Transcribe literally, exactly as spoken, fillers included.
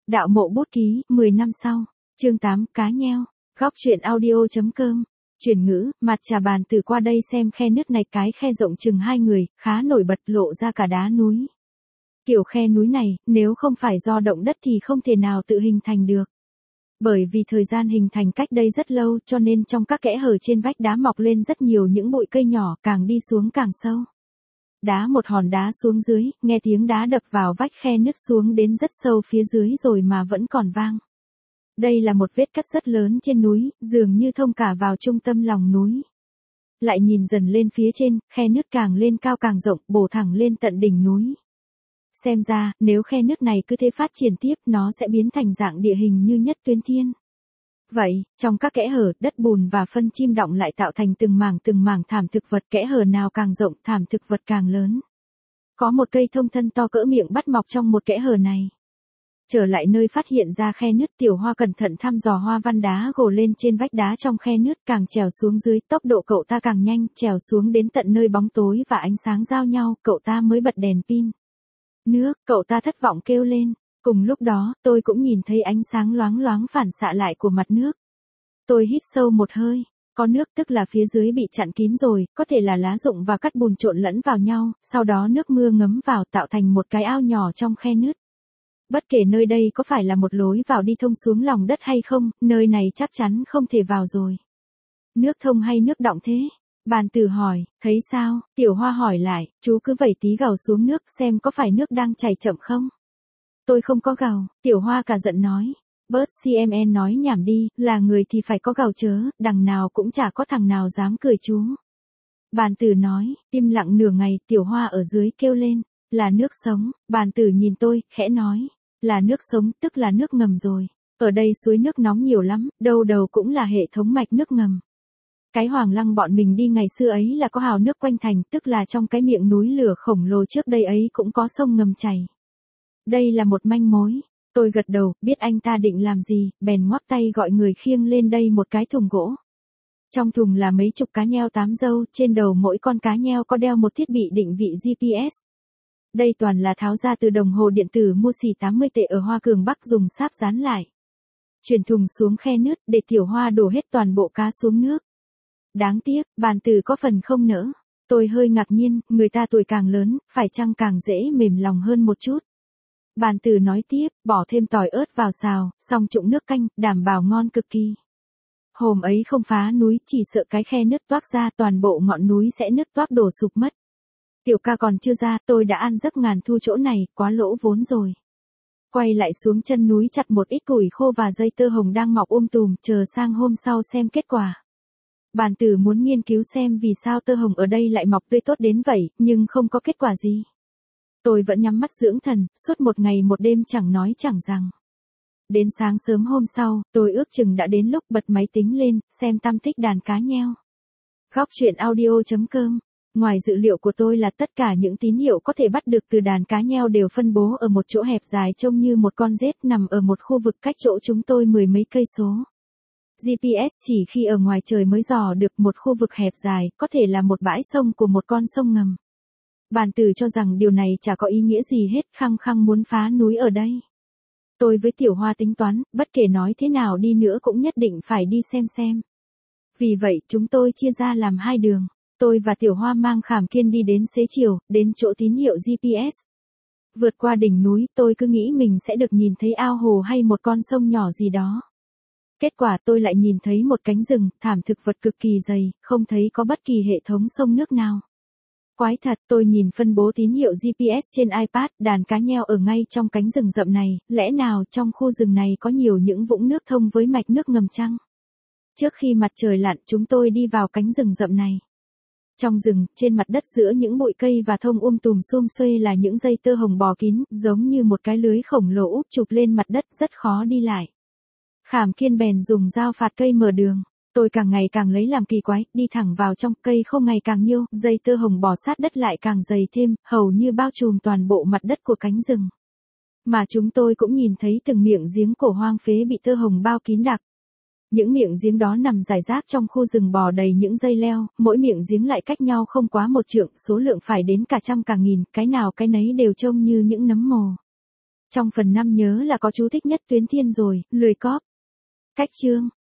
Đạo mộ bút ký, mười năm sau. Chương tám, cá nheo. Góc truyện audio.com. Chuyển ngữ, mặt trà bàn từ qua đây xem khe nứt này, cái khe rộng chừng hai người, khá nổi bật, lộ ra cả đá núi. Kiểu khe núi này, nếu không phải do động đất thì không thể nào tự hình thành được. Bởi vì thời gian hình thành cách đây rất lâu, cho nên trong các kẽ hở trên vách đá mọc lên rất nhiều những bụi cây nhỏ, càng đi xuống càng sâu. Đá một hòn đá xuống dưới, nghe tiếng đá đập vào vách khe nứt xuống đến rất sâu phía dưới rồi mà vẫn còn vang. Đây là một vết cắt rất lớn trên núi, dường như thông cả vào trung tâm lòng núi. Lại nhìn dần lên phía trên, khe nứt càng lên cao càng rộng, bổ thẳng lên tận đỉnh núi. Xem ra, nếu khe nứt này cứ thế phát triển tiếp, nó sẽ biến thành dạng địa hình như Nhất Tuyến Thiên. Vậy, trong các kẽ hở, đất bùn và phân chim đọng lại tạo thành từng mảng từng mảng thảm thực vật, kẽ hở nào càng rộng, thảm thực vật càng lớn. Có một cây thông thân to cỡ miệng bắt mọc trong một kẽ hở này. Trở lại nơi phát hiện ra khe nứt, Tiểu Hoa cẩn thận thăm dò hoa văn đá gồ lên trên vách đá trong khe nứt, càng trèo xuống dưới, tốc độ cậu ta càng nhanh, trèo xuống đến tận nơi bóng tối và ánh sáng giao nhau, cậu ta mới bật đèn pin. Nước, cậu ta thất vọng kêu lên. Cùng lúc đó, tôi cũng nhìn thấy ánh sáng loáng loáng phản xạ lại của mặt nước. Tôi hít sâu một hơi, có nước tức là phía dưới bị chặn kín rồi, có thể là lá rụng và cát bùn trộn lẫn vào nhau, sau đó nước mưa ngấm vào tạo thành một cái ao nhỏ trong khe nứt. Bất kể nơi đây có phải là một lối vào đi thông xuống lòng đất hay không, nơi này chắc chắn không thể vào rồi. Nước thông hay nước đọng thế? Bàn Tử hỏi, thấy sao? Tiểu Hoa hỏi lại, chú cứ vẩy tí gầu xuống nước xem có phải nước đang chảy chậm không? Tôi không có gầu, Tiểu Hoa cả giận nói. Bớt xê em en nói nhảm đi, là người thì phải có gầu chớ, đằng nào cũng chả có thằng nào dám cười chú. Bàn Tử nói, im lặng nửa ngày, Tiểu Hoa ở dưới kêu lên, là nước sống. Bàn Tử nhìn tôi, khẽ nói, là nước sống, tức là nước ngầm rồi. Ở đây suối nước nóng nhiều lắm, đâu đầu cũng là hệ thống mạch nước ngầm. Cái Hoàng Lăng bọn mình đi ngày xưa ấy là có hào nước quanh thành, tức là trong cái miệng núi lửa khổng lồ trước đây ấy cũng có sông ngầm chảy. Đây là một manh mối. Tôi gật đầu, biết anh ta định làm gì, bèn ngoắc tay gọi người khiêng lên đây một cái thùng gỗ. Trong thùng là mấy chục cá nheo tám râu, trên đầu mỗi con cá nheo có đeo một thiết bị định vị giê pê ét. Đây toàn là tháo ra từ đồng hồ điện tử mua xỉ tám mươi tệ ở Hoa Cường Bắc dùng sáp dán lại. Chuyển thùng xuống khe nứt để Tiểu Hoa đổ hết toàn bộ cá xuống nước. Đáng tiếc, Bàn Tử có phần không nỡ. Tôi hơi ngạc nhiên, người ta tuổi càng lớn, phải chăng càng dễ mềm lòng hơn một chút. Bàn Tử nói tiếp, bỏ thêm tỏi ớt vào xào, xong trụng nước canh, đảm bảo ngon cực kỳ. Hôm ấy không phá núi, chỉ sợ cái khe nứt toác ra, toàn bộ ngọn núi sẽ nứt toác đổ sụp mất. Tiểu ca còn chưa ra, tôi đã ăn giấc ngàn thu chỗ này, quá lỗ vốn rồi. Quay lại xuống chân núi chặt một ít củi khô và dây tơ hồng đang mọc um tùm, chờ sang hôm sau xem kết quả. Bàn Tử muốn nghiên cứu xem vì sao tơ hồng ở đây lại mọc tươi tốt đến vậy, nhưng không có kết quả gì. Tôi vẫn nhắm mắt dưỡng thần, suốt một ngày một đêm chẳng nói chẳng rằng. Đến sáng sớm hôm sau, tôi ước chừng đã đến lúc bật máy tính lên, xem tăm tích đàn cá nheo. Góc truyện audio.com. Ngoài dự liệu của tôi là tất cả những tín hiệu có thể bắt được từ đàn cá nheo đều phân bố ở một chỗ hẹp dài trông như một con rết nằm ở một khu vực cách chỗ chúng tôi mười mấy cây số. giê pê ét chỉ khi ở ngoài trời mới dò được một khu vực hẹp dài, có thể là một bãi sông của một con sông ngầm. Bàn Tử cho rằng điều này chả có ý nghĩa gì hết, khăng khăng muốn phá núi ở đây. Tôi với Tiểu Hoa tính toán, bất kể nói thế nào đi nữa cũng nhất định phải đi xem xem. Vì vậy chúng tôi chia ra làm hai đường. Tôi và Tiểu Hoa mang Khảm Kiên đi đến xế chiều, đến chỗ tín hiệu giê pê ét. Vượt qua đỉnh núi, tôi cứ nghĩ mình sẽ được nhìn thấy ao hồ hay một con sông nhỏ gì đó. Kết quả tôi lại nhìn thấy một cánh rừng, thảm thực vật cực kỳ dày, không thấy có bất kỳ hệ thống sông nước nào. Quái thật, tôi nhìn phân bố tín hiệu giê pê ét trên iPad, đàn cá nheo ở ngay trong cánh rừng rậm này, lẽ nào trong khu rừng này có nhiều những vũng nước thông với mạch nước ngầm chăng? Trước khi mặt trời lặn chúng tôi đi vào cánh rừng rậm này. Trong rừng, trên mặt đất giữa những bụi cây và thông um tùm xum xuê là những dây tơ hồng bò kín, giống như một cái lưới khổng lồ úp chụp lên mặt đất, rất khó đi lại. Khảm Kiên bèn dùng dao phạt cây mở đường. Tôi càng ngày càng lấy làm kỳ quái, đi thẳng vào trong, cây khô ngày càng nhiêu, dây tơ hồng bò sát đất lại càng dày thêm, hầu như bao trùm toàn bộ mặt đất của cánh rừng. Mà chúng tôi cũng nhìn thấy từng miệng giếng cổ hoang phế bị tơ hồng bao kín đặc. Những miệng giếng đó nằm rải rác trong khu rừng bò đầy những dây leo, mỗi miệng giếng lại cách nhau không quá một trượng, số lượng phải đến cả trăm cả nghìn, cái nào cái nấy đều trông như những nấm mồ. Trong phần năm nhớ là có chú thích nhất Tuyến Thiên rồi, lười cóp. Cách chương.